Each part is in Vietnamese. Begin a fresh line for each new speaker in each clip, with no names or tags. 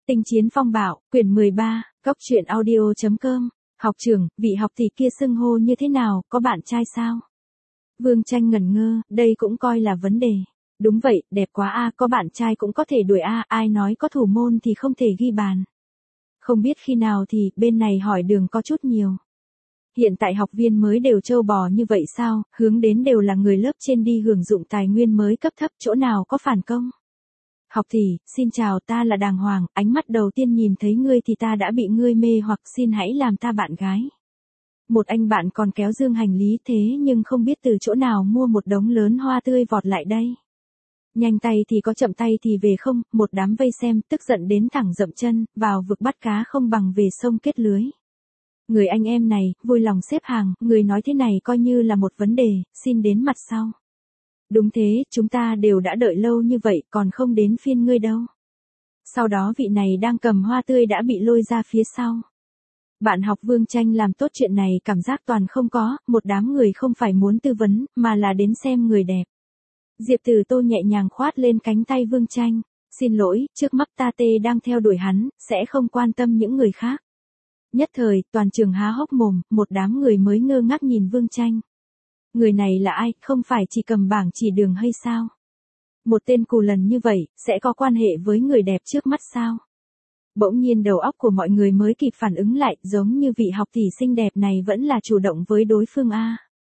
Tinh chiến phong bạo, quyển 13, Cốc truyện audio.com, học trưởng, vị học tỷ kia xưng hô như thế nào, có bạn trai sao? Vương Tranh ngẩn ngơ, đây cũng coi là vấn đề. Đúng vậy, đẹp quá a, có bạn trai cũng có thể đuổi a, ai nói có thủ môn thì không thể ghi bàn. Không biết khi nào thì, bên này hỏi đường có chút nhiều. Hiện tại học viên mới đều trâu bò như vậy sao, hướng đến đều là người lớp trên đi hưởng dụng tài nguyên mới cấp thấp, chỗ nào có phản công. Học tỷ, xin chào, ta là Đàng Hoàng, ánh mắt đầu tiên nhìn thấy ngươi thì ta đã bị ngươi mê hoặc, xin hãy làm ta bạn gái. Một anh bạn còn kéo dương hành lý thế nhưng không biết từ chỗ nào mua một đống lớn hoa tươi vọt lại đây. Nhanh tay thì có chậm tay thì về không, một đám vây xem tức giận đến thẳng dậm chân, vào vực bắt cá không bằng về sông kết lưới. Người anh em này, vui lòng xếp hàng, người nói thế này coi như là một vấn đề, xin đến mặt sau. Đúng thế, chúng ta đều đã đợi lâu như vậy, còn không đến phiên ngươi đâu. Sau đó vị này đang cầm hoa tươi đã bị lôi ra phía sau. Bạn học Vương Tranh làm tốt chuyện này cảm giác toàn không có, một đám người không phải muốn tư vấn, mà là đến xem người đẹp. Diệp Từ Tô nhẹ nhàng khoát lên cánh tay Vương Tranh, xin lỗi, trước mắt ta tê đang theo đuổi hắn, sẽ không quan tâm những người khác. Nhất thời, toàn trường há hốc mồm, một đám người mới ngơ ngác nhìn Vương Tranh. Người này là ai, không phải chỉ cầm bảng chỉ đường hay sao? Một tên cù lần như vậy, sẽ có quan hệ với người đẹp trước mắt sao? Bỗng nhiên đầu óc của mọi người mới kịp phản ứng lại, giống như vị học tỷ xinh đẹp này vẫn là chủ động với đối phương a.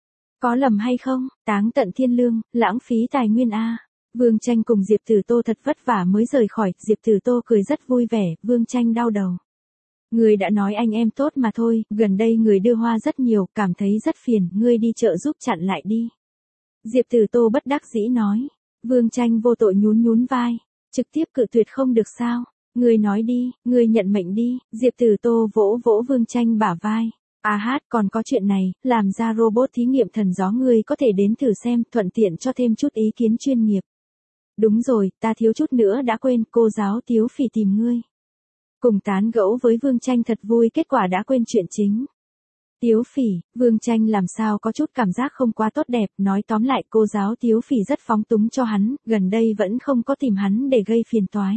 Có lầm hay không, táng tận thiên lương, lãng phí tài nguyên a. Vương Tranh cùng Diệp Từ Tô thật vất vả mới rời khỏi, Diệp Từ Tô cười rất vui vẻ, Vương Tranh đau đầu. Ngươi đã nói anh em tốt mà thôi, gần đây người đưa hoa rất nhiều, cảm thấy rất phiền, ngươi đi chợ giúp chặn lại đi. Diệp Từ Tô bất đắc dĩ nói. Vương Tranh vô tội nhún nhún vai, trực tiếp cự tuyệt không được sao, ngươi nói đi, ngươi nhận mệnh đi, Diệp Từ Tô vỗ vỗ Vương Tranh bả vai. Còn có chuyện này, làm ra robot thí nghiệm thần gió ngươi có thể đến thử xem, thuận tiện cho thêm chút ý kiến chuyên nghiệp. Đúng rồi, ta thiếu chút nữa đã quên, cô giáo Tiếu Phỉ tìm ngươi. Cùng tán gẫu với Vương Tranh thật vui, kết quả đã quên chuyện chính. Tiếu Phỉ, Vương Tranh làm sao có chút cảm giác không quá tốt đẹp, nói tóm lại cô giáo Tiếu Phỉ rất phóng túng cho hắn, gần đây vẫn không có tìm hắn để gây phiền toái.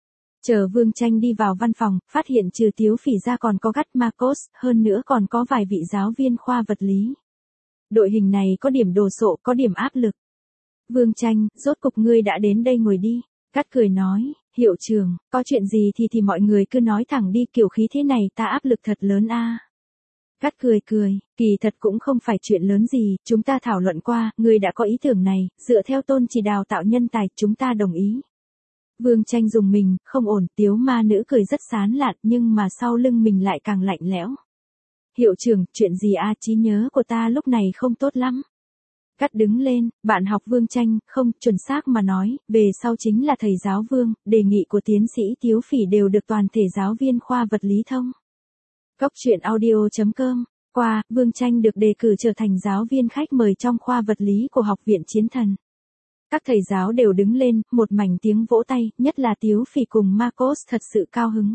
Chờ Vương Tranh đi vào văn phòng, phát hiện trừ Tiếu Phỉ ra còn có Gắt Marcos, hơn nữa còn có vài vị giáo viên khoa vật lý. Đội hình này có điểm đồ sộ, có điểm áp lực. Vương Tranh, rốt cục ngươi đã đến đây ngồi đi. Gắt cười nói, hiệu trưởng, có chuyện gì thì mọi người cứ nói thẳng đi, kiểu khí thế này ta áp lực thật lớn a. Gắt cười, kỳ thật cũng không phải chuyện lớn gì, chúng ta thảo luận qua, ngươi đã có ý tưởng này, dựa theo tôn chỉ đào tạo nhân tài, chúng ta đồng ý. Vương Tranh dùng mình, không ổn, Tiếu ma nữ cười rất sán lạn, nhưng mà sau lưng mình lại càng lạnh lẽo. Hiệu trưởng, chuyện gì a, trí nhớ của ta lúc này không tốt lắm. Gắt đứng lên, bạn học Vương Tranh, không, chuẩn xác mà nói, về sau chính là thầy giáo Vương, đề nghị của tiến sĩ Tiếu Phỉ đều được toàn thể giáo viên khoa vật lý thông. Cốc truyện audio.com, qua, Vương Tranh được đề cử trở thành giáo viên khách mời trong khoa vật lý của Học viện Chiến Thần. Các thầy giáo đều đứng lên, một mảnh tiếng vỗ tay, nhất là Tiếu Phỉ cùng Marcos thật sự cao hứng.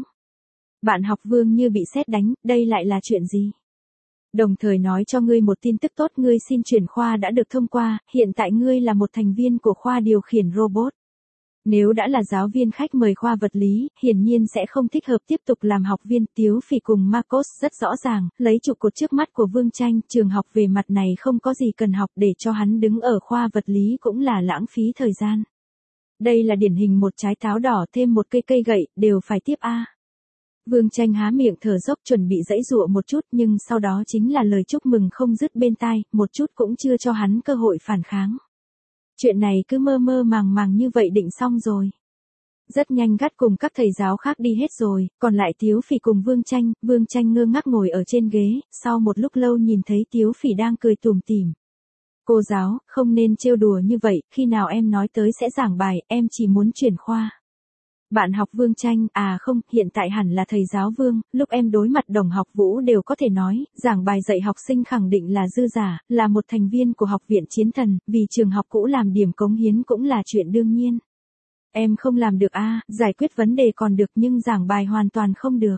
Bạn học Vương như bị sét đánh, đây lại là chuyện gì? Đồng thời nói cho ngươi một tin tức tốt, ngươi xin chuyển khoa đã được thông qua, hiện tại ngươi là một thành viên của khoa điều khiển robot. Nếu đã là giáo viên khách mời khoa vật lý, hiển nhiên sẽ không thích hợp tiếp tục làm học viên. Tiếu Phỉ cùng Marcos rất rõ ràng, lấy trụ cột trước mắt của Vương Tranh, trường học về mặt này không có gì cần học, để cho hắn đứng ở khoa vật lý cũng là lãng phí thời gian. Đây là điển hình một trái táo đỏ thêm một cây gậy, đều phải tiếp a. Vương Tranh há miệng thở dốc chuẩn bị giãy giụa một chút, nhưng sau đó chính là lời chúc mừng không dứt bên tai, một chút cũng chưa cho hắn cơ hội phản kháng. Chuyện này cứ mơ mơ màng như vậy định xong rồi. Rất nhanh Gắt cùng các thầy giáo khác đi hết rồi, còn lại Tiếu Phỉ cùng Vương Tranh ngơ ngác ngồi ở trên ghế, sau một lúc lâu nhìn thấy Tiếu Phỉ đang cười tủm tỉm. Cô giáo, không nên trêu đùa như vậy, khi nào em nói tới sẽ giảng bài, em chỉ muốn chuyển khoa. Bạn học Vương Tranh, không, hiện tại hẳn là thầy giáo Vương, lúc em đối mặt đồng học Vũ đều có thể nói, giảng bài dạy học sinh khẳng định là dư giả, là một thành viên của Học viện Chiến Thần, vì trường học cũ làm điểm cống hiến cũng là chuyện đương nhiên. Em không làm được giải quyết vấn đề còn được nhưng giảng bài hoàn toàn không được.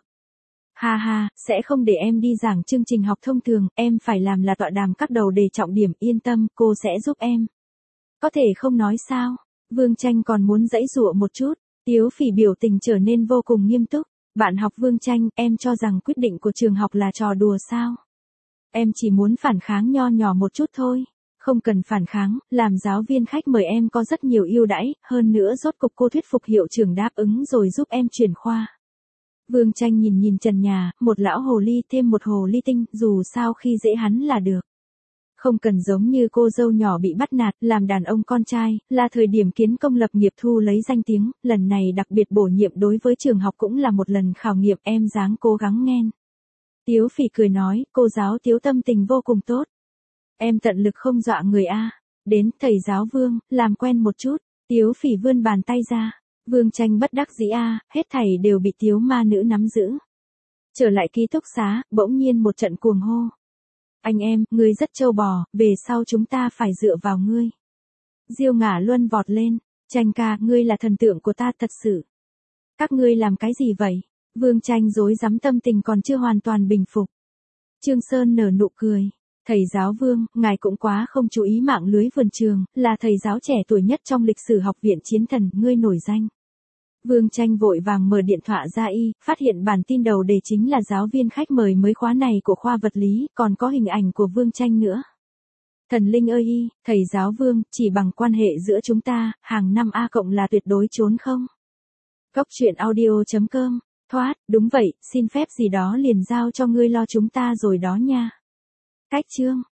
Ha, sẽ không để em đi giảng chương trình học thông thường, em phải làm là tọa đàm các đầu đề trọng điểm, yên tâm, cô sẽ giúp em. Có thể không nói sao? Vương Tranh còn muốn giãy giụa một chút. Tiếu Phỉ biểu tình trở nên vô cùng nghiêm túc. Bạn học Vương Tranh, em cho rằng quyết định của trường học là trò đùa sao? Em chỉ muốn phản kháng nho nhỏ một chút thôi. Không cần phản kháng, làm giáo viên khách mời em có rất nhiều ưu đãi, hơn nữa rốt cục cô thuyết phục hiệu trưởng đáp ứng rồi giúp em chuyển khoa. Vương Tranh nhìn nhìn trần nhà, một lão hồ ly thêm một hồ ly tinh, dù sao khi dễ hắn là được. Không cần giống như cô dâu nhỏ bị bắt nạt, làm đàn ông con trai, là thời điểm kiến công lập nghiệp thu lấy danh tiếng, lần này đặc biệt bổ nhiệm đối với trường học cũng là một lần khảo nghiệm, em dáng cố gắng nghen. Tiếu Phỉ cười nói, cô giáo Tiếu tâm tình vô cùng tốt. Em tận lực không dọa người a. Đến, thầy giáo Vương, làm quen một chút. Tiếu Phỉ vươn bàn tay ra. Vương Tranh bất đắc dĩ a, hết thảy đều bị Tiếu ma nữ nắm giữ. Trở lại ký túc xá, bỗng nhiên một trận cuồng hô. Anh em, ngươi rất trâu bò, về sau chúng ta phải dựa vào ngươi. Diêu Ngả Luân vọt lên. Tranh ca, ngươi là thần tượng của ta thật sự. Các ngươi làm cái gì vậy? Vương Tranh rối rắm, tâm tình còn chưa hoàn toàn bình phục. Trương Sơn nở nụ cười. Thầy giáo Vương, ngài cũng quá không chú ý mạng lưới vườn trường, là thầy giáo trẻ tuổi nhất trong lịch sử học viện chiến thần, ngươi nổi danh. Vương Tranh vội vàng mở điện thoại ra phát hiện bản tin đầu đề chính là giáo viên khách mời mới khóa này của khoa vật lý, còn có hình ảnh của Vương Tranh nữa. Thần linh ơi thầy giáo Vương, chỉ bằng quan hệ giữa chúng ta, hàng năm A cộng là tuyệt đối trốn không? Góc truyện audio.com, thoát, đúng vậy, xin phép gì đó liền giao cho ngươi lo chúng ta rồi đó nha. Cách chương